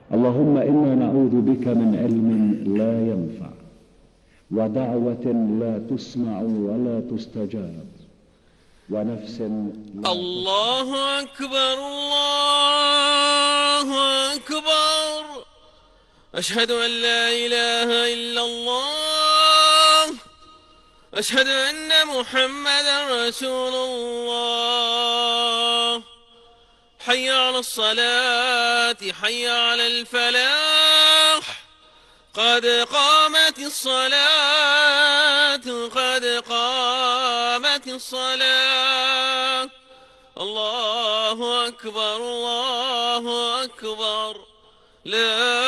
اللهم إنا نعوذ بك من علم لا ينفع ودعوة لا تسمع ولا تستجاب ونفس لا الله أكبر الله أكبر. أشهد أن لا إله إلا الله. أشهد أن محمدا رسول الله. حي على الصلاة حي على الفلاح. قد قامت الصلاة قد قامت الصلاة. الله أكبر الله أكبر. لا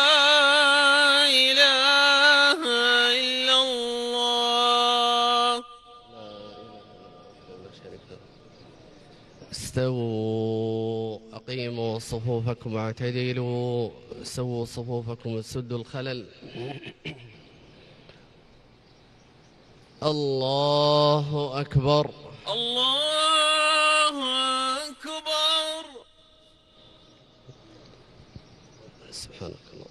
إله إلا الله. استووا أقيموا صفوفكم واعتدلوا سووا صفوفكم سدوا الخلل. الله أكبر الله أكبر. سبحانك الله.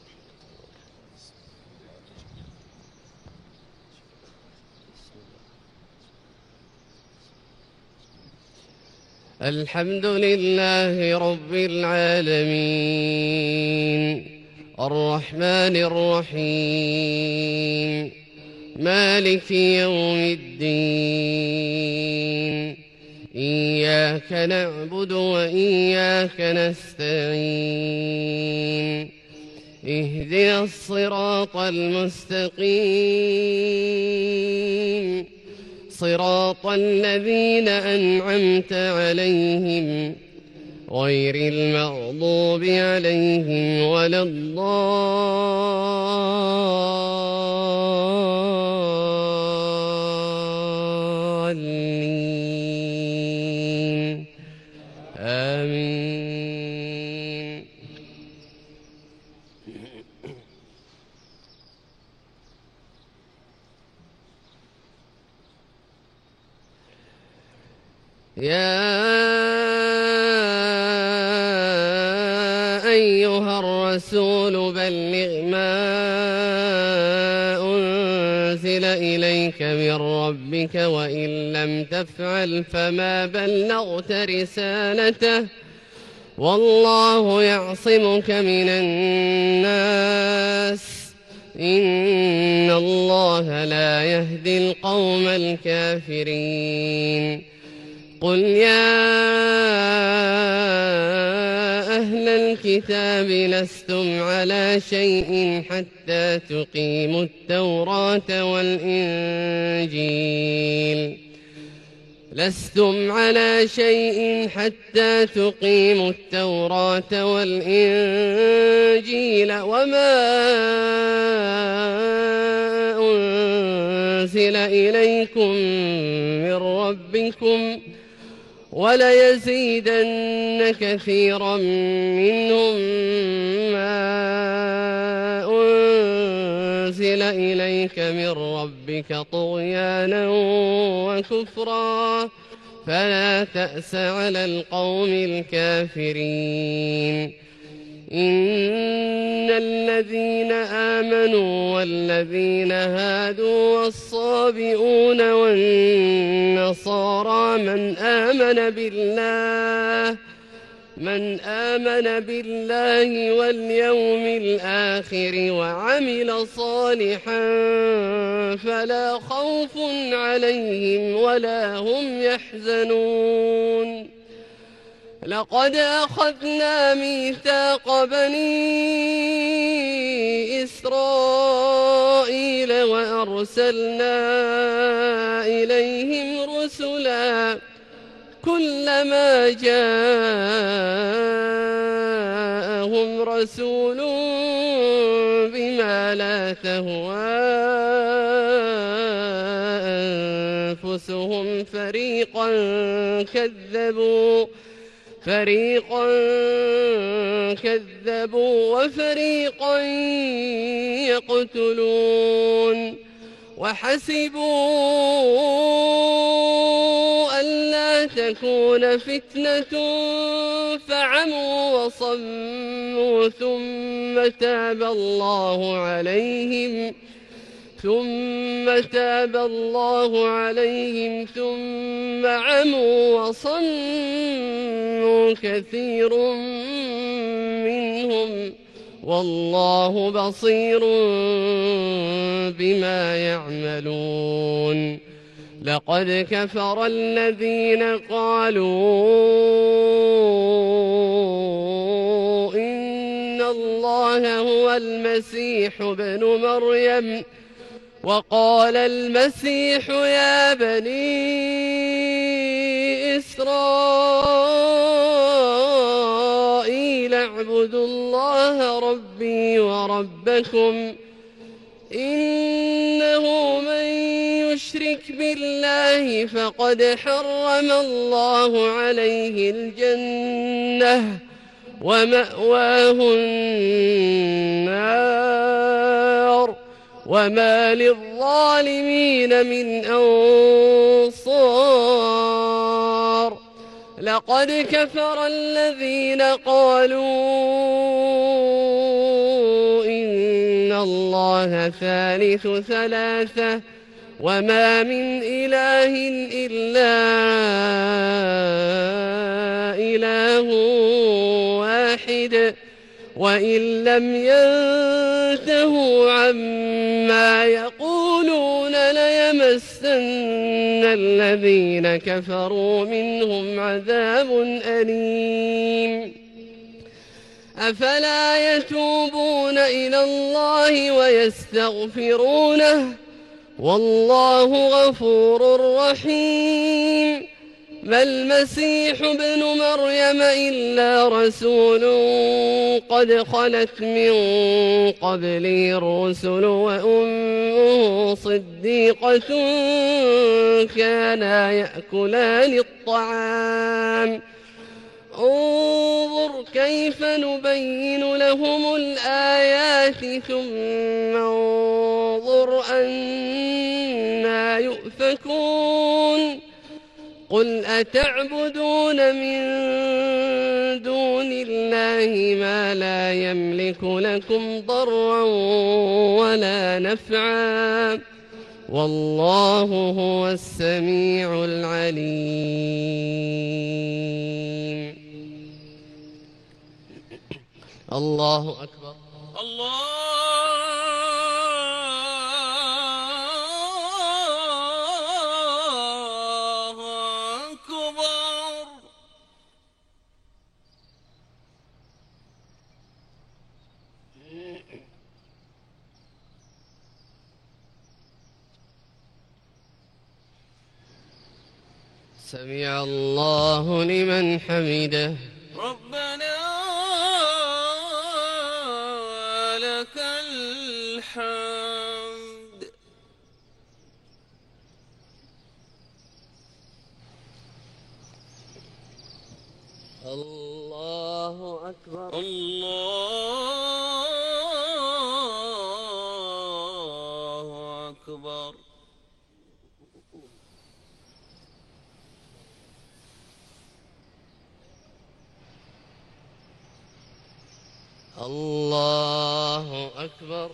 الحمد لله رب العالمين الرحمن الرحيم مالك يوم الدين. إياك نعبد وإياك نستعين. اهدنا الصراط المستقيم صراط الذين أنعمت عليهم غير المغضوب عليهم ولا الضالين. آمين. يا أيها الرسول بلغ ما أنزل إليك من ربك وإن لم تفعل فما بلغت رسالته والله يعصمك من الناس إن الله لا يهدي القوم الكافرين. قل يا أهل الكتاب لستم على شيء حتى تقيموا التوراة والإنجيل لستم على شيء حتى تقيموا التوراة والإنجيل وما أنزل إليكم من ربكم وليزيدن كثيرا منهم ما أنزل إليك من ربك طغيانا وكفرا فلا تأس على القوم الكافرين. إن الذين آمنوا والذين هادوا والصابئون والنصارى من آمن بالله واليوم الآخر وعمل صالحا فلا خوف عليهم ولا هم يحزنون. لقد أخذنا ميثاق بني إسرائيل وأرسلنا إليهم رسلا كلما جاءهم رسول بما لا تهوى أنفسهم فريقا كذبوا وفريقا يقتلون. وحسبوا ألا تكون فتنة فعموا وصموا ثم تاب الله عليهم ثم عموا وصموا كثير منهم والله بصير بما يعملون. لقد كفر الذين قالوا إن الله هو المسيح ابن مريم وقال المسيح يا بني إسرائيل اعبدوا الله ربي وربكم إنه من يشرك بالله فقد حرم الله عليه الجنة ومأواه النار وما للظالمين من أنصار. لقد كفر الذين قالوا إن الله ثالث ثلاثة وما من إله إلا إله واحد وإن لم ينتهوا عما يقولون ليمسن الذين كفروا منهم عذاب أليم. أفلا يتوبون إلى الله ويستغفرونه والله غفور رحيم. ما المسيح ابن مريم إلا رسول قد خلت من قبله الرسل وأمه صديقة كانا يأكلان الطعام انظر كيف نبين لهم الآيات ثم انظر أنا يؤفكون. قل أتعبدون من دون الله ما لا يملك لكم ضرا ولا نفعا والله هو السميع العليم. الله أكبر. الله أكبر. سمع الله لمن حمده. ربنا لك الحمد. الله أكبر. الله أكبر. الله أكبر.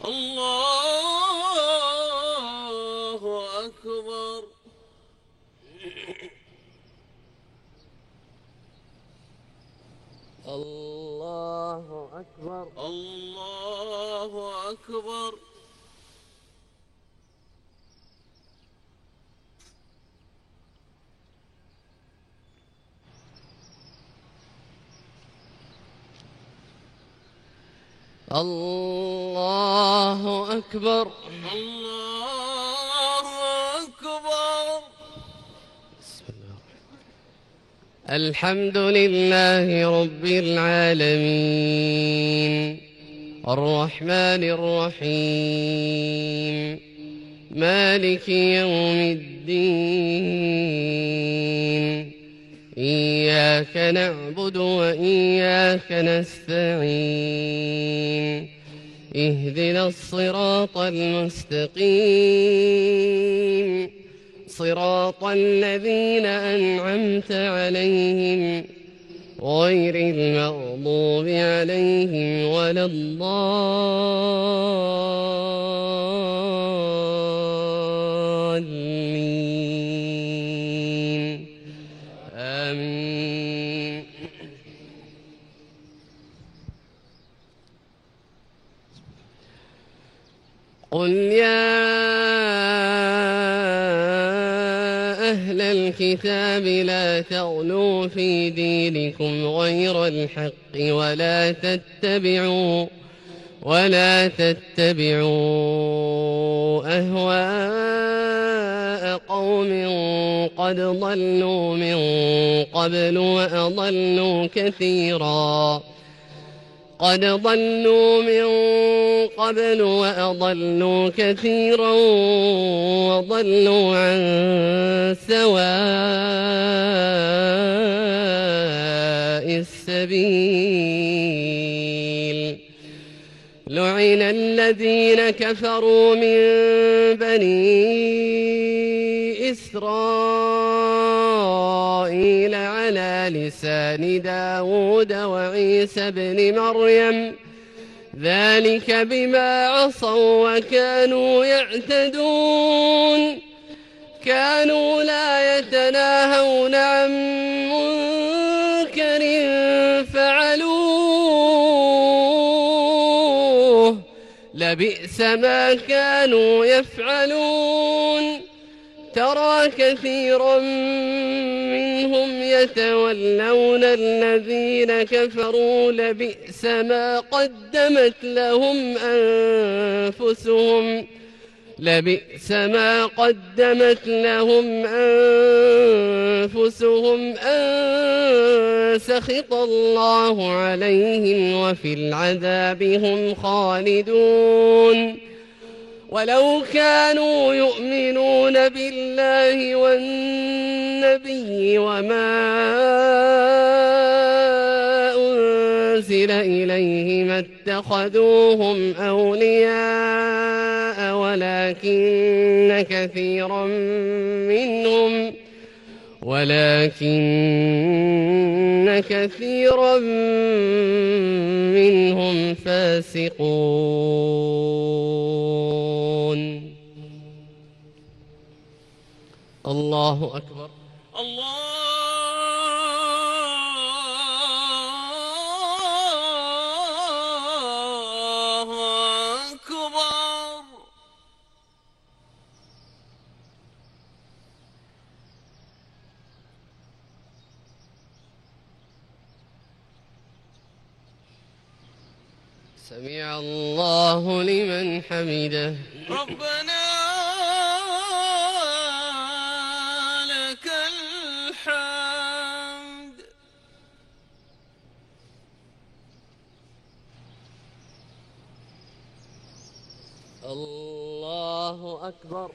الله أكبر. الله أكبر. الله أكبر. الله أكبر. الله أكبر. الحمد لله رب العالمين الرحمن الرحيم مالك يوم الدين إياك نعبد وإياك نستعين اهدنا الصراط المستقيم صراط الذين أنعمت عليهم غير المغضوب عليهم ولا الضالين آمين. قل يا أهل الكتاب لا تغلوا في دينكم غير الحق ولا تتبعوا أهواء قوم قد ضلوا من قبل وأضلوا كثيرا وضلوا عن سواء السبيل. لعن الذين كفروا من بني إسرائيل على لسان داود وعيسى بن مريم ذلك بما عصوا وكانوا يعتدون. كانوا لا يتناهون عن منكر فعلوه لبئس ما كانوا يفعلون. ترى كثيرا منهم يتولون الذين كفروا لبئس ما قدمت لهم أنفسهم أن سخط الله عليهم وفي العذاب هم خالدون. ولو كانوا يؤمنون بالله والنبي وما أنزل إليه ما اتخذوهم أولياء ولكن كثيرا منهم فاسقون. الله أكبر. الله أكبر. سمع الله لمن حمده. ربنا لك الحمد. الله أكبر.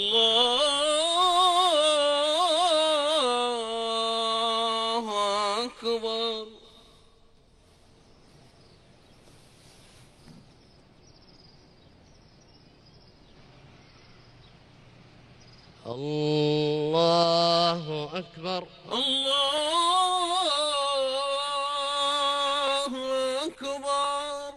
الله أكبر. الله أكبر. الله أكبر.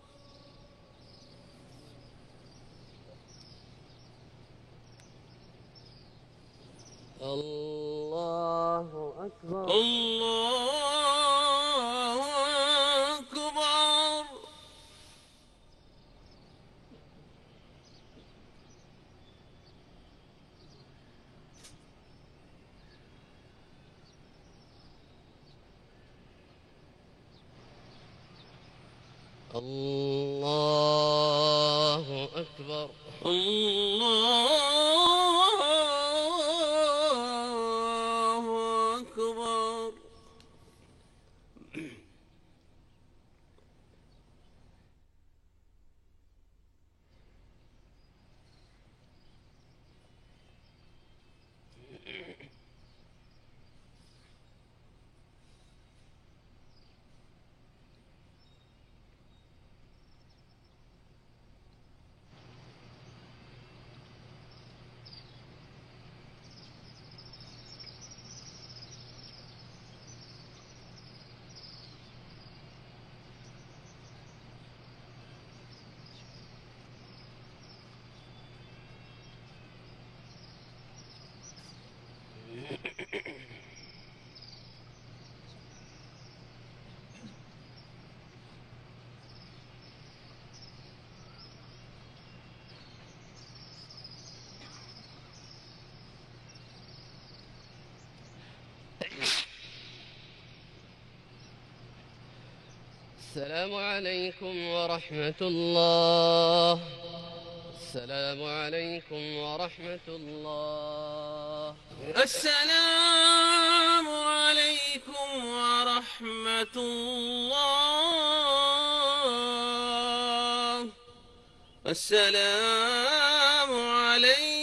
الله أكبر. الله أكبر. الله أكبر. الله أكبر. السلام عليكم ورحمة الله. السلام عليكم ورحمة الله. السلام عليكم ورحمة الله. السلام عليكم